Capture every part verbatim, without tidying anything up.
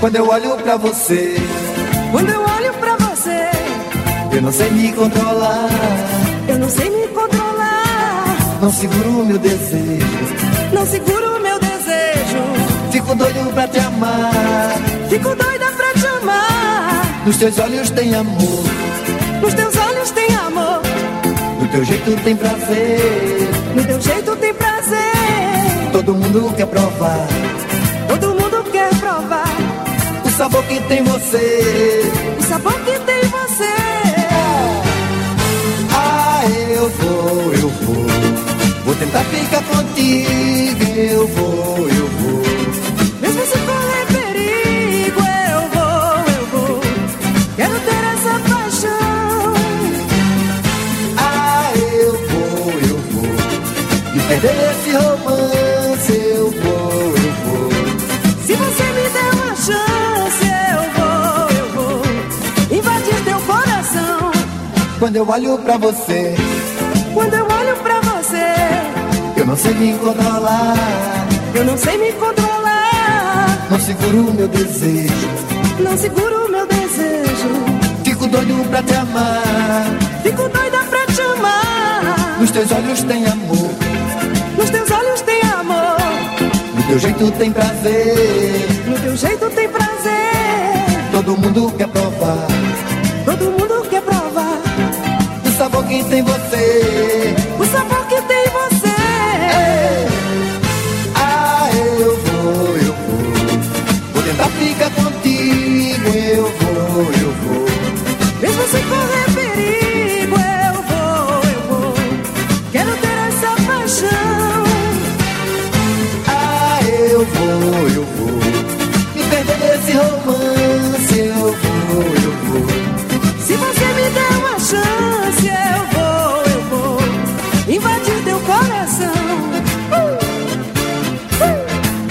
Quando eu olho pra você, quando eu olho pra você, eu não sei me controlar, eu não sei me controlar. Não seguro o meu desejo, não seguro o meu desejo. Fico doido pra te amar, fico doida pra te amar. Nos teus olhos tem amor, nos teus olhos tem amor. No teu jeito tem prazer, no teu jeito tem prazer. Todo mundo quer provar, todo mundo quer provar o sabor que tem você, o sabor que tem você. Ah, eu vou, eu vou, vou tentar ficar contigo. Eu vou, eu vou, mesmo se correr perigo. Eu vou, eu vou, quero ter essa paixão. Ah, eu vou, eu vou, me perder esse romance. Eu vou, eu vou, se você me der uma chance. Eu vou, eu vou invadir teu coração. Quando eu olho pra você, quando eu olho pra você, eu não sei me controlar, eu não sei me controlar. Não seguro o meu desejo, não seguro o meu desejo. Fico doido pra te amar, fico doida pra te amar. Nos teus olhos tem amor, nos teus olhos tem amor. No teu jeito tem prazer, no teu jeito tem prazer. Todo mundo quer provar, todo mundo quer provar o sabor que tem você, o sabor que tem você. Ei. Ah, eu vou, eu vou, vou tentar ficar contigo. Eu vou, eu vou, mesmo sem correr perigo. Eu vou, eu vou, quero ter essa paixão. Ah, eu vou, eu vou, me perder nesse romance. Eu vou, eu vou, se você me der uma chance. Eu vou, eu vou invadir teu coração. uh, uh.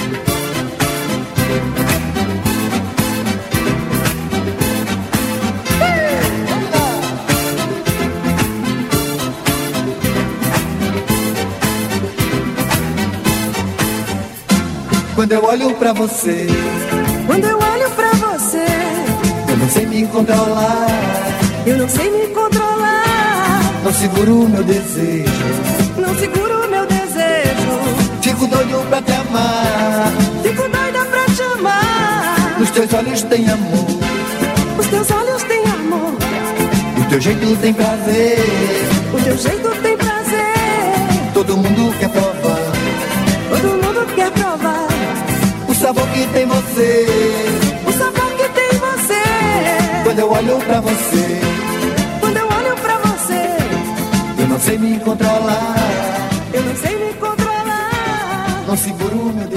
Quando eu olho pra você, quando eu olho pra você, eu não sei me controlar, eu não sei me controlar. Não seguro o meu desejo, não seguro o meu desejo. Fico doido pra te amar, fico doida pra te amar. Nos teus olhos tem amor, os teus olhos tem amor. O teu jeito tem prazer, o teu jeito tem prazer. Todo mundo quer provar, todo mundo quer provar o sabor que tem você, o sabor que tem você. Quando eu olho pra você, quando eu olho pra você, eu não sei me controlar, eu não sei me controlar. Não seguro o meu